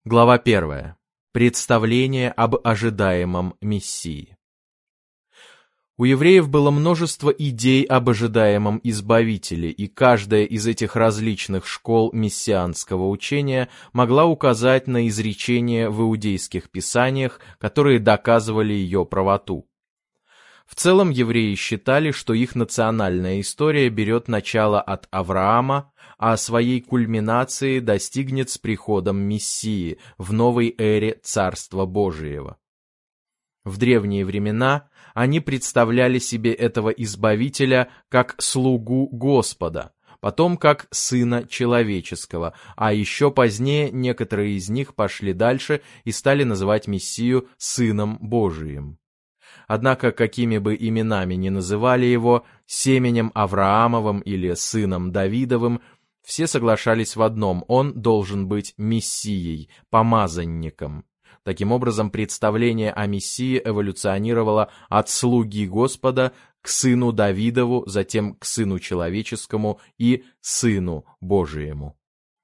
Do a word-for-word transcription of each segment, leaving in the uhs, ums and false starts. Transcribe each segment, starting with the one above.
Глава первая. Представление об ожидаемом Мессии. У евреев было множество идей об ожидаемом Избавителе, и каждая из этих различных школ мессианского учения могла указать на изречения в иудейских писаниях, которые доказывали ее правоту. В целом евреи считали, что их национальная история берет начало от Авраама, а своей кульминации достигнет с приходом Мессии в новой эре Царства Божиего. В древние времена они представляли себе этого Избавителя как слугу Господа, потом как Сына Человеческого, а еще позднее некоторые из них пошли дальше и стали называть Мессию Сыном Божиим. Однако, какими бы именами ни называли его, семенем Авраамовым или сыном Давидовым, все соглашались в одном: он должен быть Мессией, помазанником. Таким образом, представление о Мессии эволюционировало от слуги Господа к сыну Давидову, затем к сыну человеческому и сыну Божиему.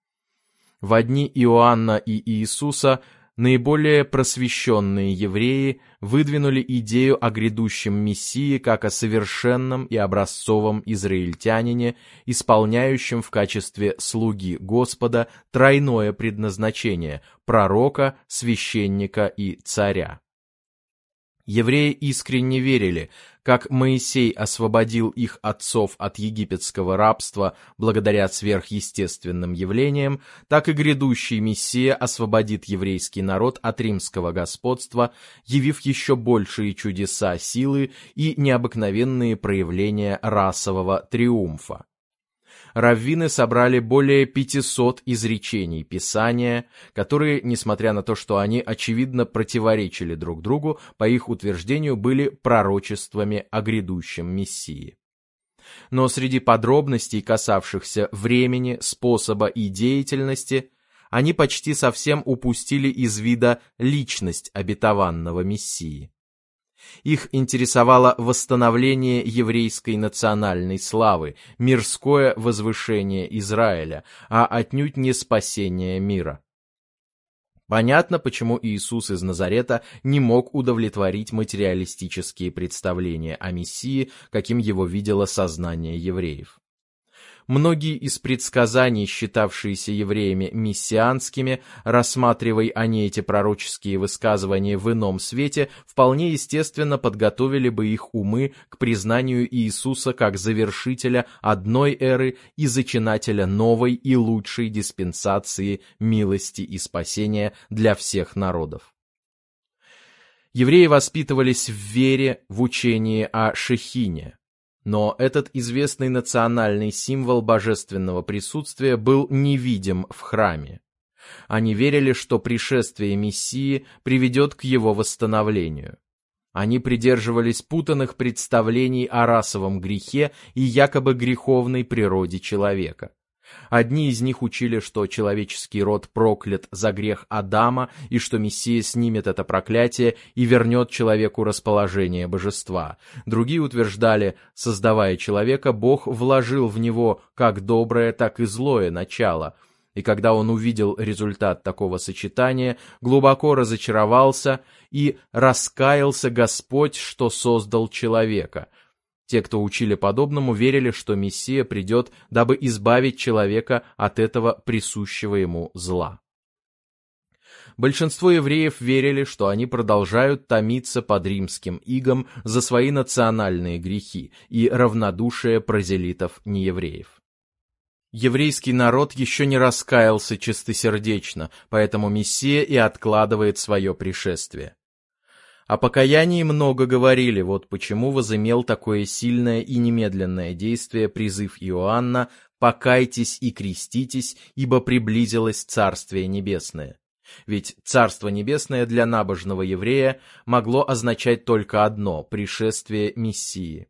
В дни Иоанна и Иисуса наиболее просвещенные евреи выдвинули идею о грядущем Мессии как о совершенном и образцовом израильтянине, исполняющем в качестве слуги Господа тройное предназначение – пророка, священника и царя. Евреи искренне верили, как Моисей освободил их отцов от египетского рабства благодаря сверхъестественным явлениям, так и грядущий Мессия освободит еврейский народ от римского господства, явив еще большие чудеса силы и необыкновенные проявления расового триумфа. Раввины собрали более пятисот изречений Писания, которые, несмотря на то, что они очевидно противоречили друг другу, по их утверждению были пророчествами о грядущем Мессии. Но среди подробностей, касавшихся времени, способа и деятельности, они почти совсем упустили из вида личность обетованного Мессии. Их интересовало восстановление еврейской национальной славы, мирское возвышение Израиля, а отнюдь не спасение мира. Понятно, почему Иисус из Назарета не мог удовлетворить материалистические представления о Мессии, каким его видело сознание евреев. Многие из предсказаний, считавшиеся евреями мессианскими, рассматривая они эти пророческие высказывания в ином свете, вполне естественно подготовили бы их умы к признанию Иисуса как завершителя одной эры и зачинателя новой и лучшей диспенсации милости и спасения для всех народов. Евреи воспитывались в вере, в учении о Шехине. Но этот известный национальный символ божественного присутствия был невидим в храме. Они верили, что пришествие Мессии приведет к его восстановлению. Они придерживались путанных представлений о расовом грехе и якобы греховной природе человека. Одни из них учили, что человеческий род проклят за грех Адама и что Мессия снимет это проклятие и вернет человеку расположение божества. Другие утверждали, создавая человека, Бог вложил в него как доброе, так и злое начало, и когда он увидел результат такого сочетания, глубоко разочаровался и раскаялся Господь, что создал человека. Те, кто учили подобному, верили, что Мессия придет, дабы избавить человека от этого присущего ему зла. Большинство евреев верили, что они продолжают томиться под римским игом за свои национальные грехи и равнодушие прозелитов неевреев. Еврейский народ еще не раскаялся чистосердечно, поэтому Мессия и откладывает свое пришествие. О покаянии много говорили, вот почему возымел такое сильное и немедленное действие призыв Иоанна «Покайтесь и креститесь, ибо приблизилось Царствие Небесное». Ведь Царство Небесное для набожного еврея могло означать только одно – пришествие Мессии.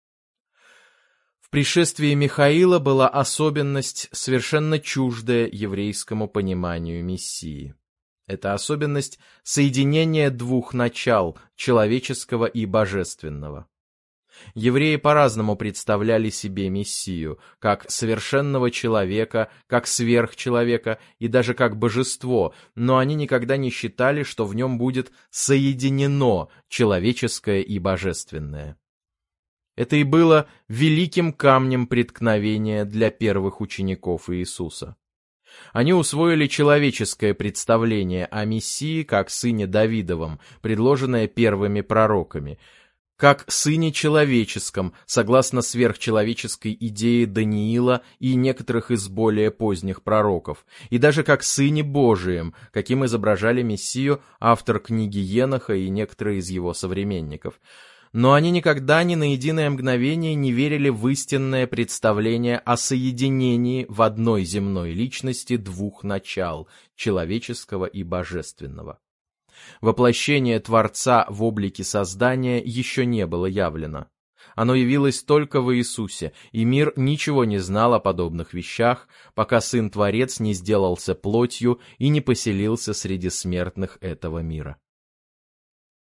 В пришествии Михаила была особенность, совершенно чуждая еврейскому пониманию Мессии. Это особенность соединения двух начал, человеческого и божественного. Евреи по-разному представляли себе Мессию, как совершенного человека, как сверхчеловека и даже как божество, но они никогда не считали, что в нем будет соединено человеческое и божественное. Это и было великим камнем преткновения для первых учеников Иисуса. Они усвоили человеческое представление о Мессии как сыне Давидовом, предложенное первыми пророками, как сыне человеческом, согласно сверхчеловеческой идее Даниила и некоторых из более поздних пророков, и даже как сыне Божием, каким изображали Мессию автор книги Еноха и некоторые из его современников. Но они никогда ни на единое мгновение не верили в истинное представление о соединении в одной земной личности двух начал – человеческого и божественного. Воплощение Творца в облике создания еще не было явлено. Оно явилось только в Иисусе, и мир ничего не знал о подобных вещах, пока Сын-Творец не сделался плотью и не поселился среди смертных этого мира.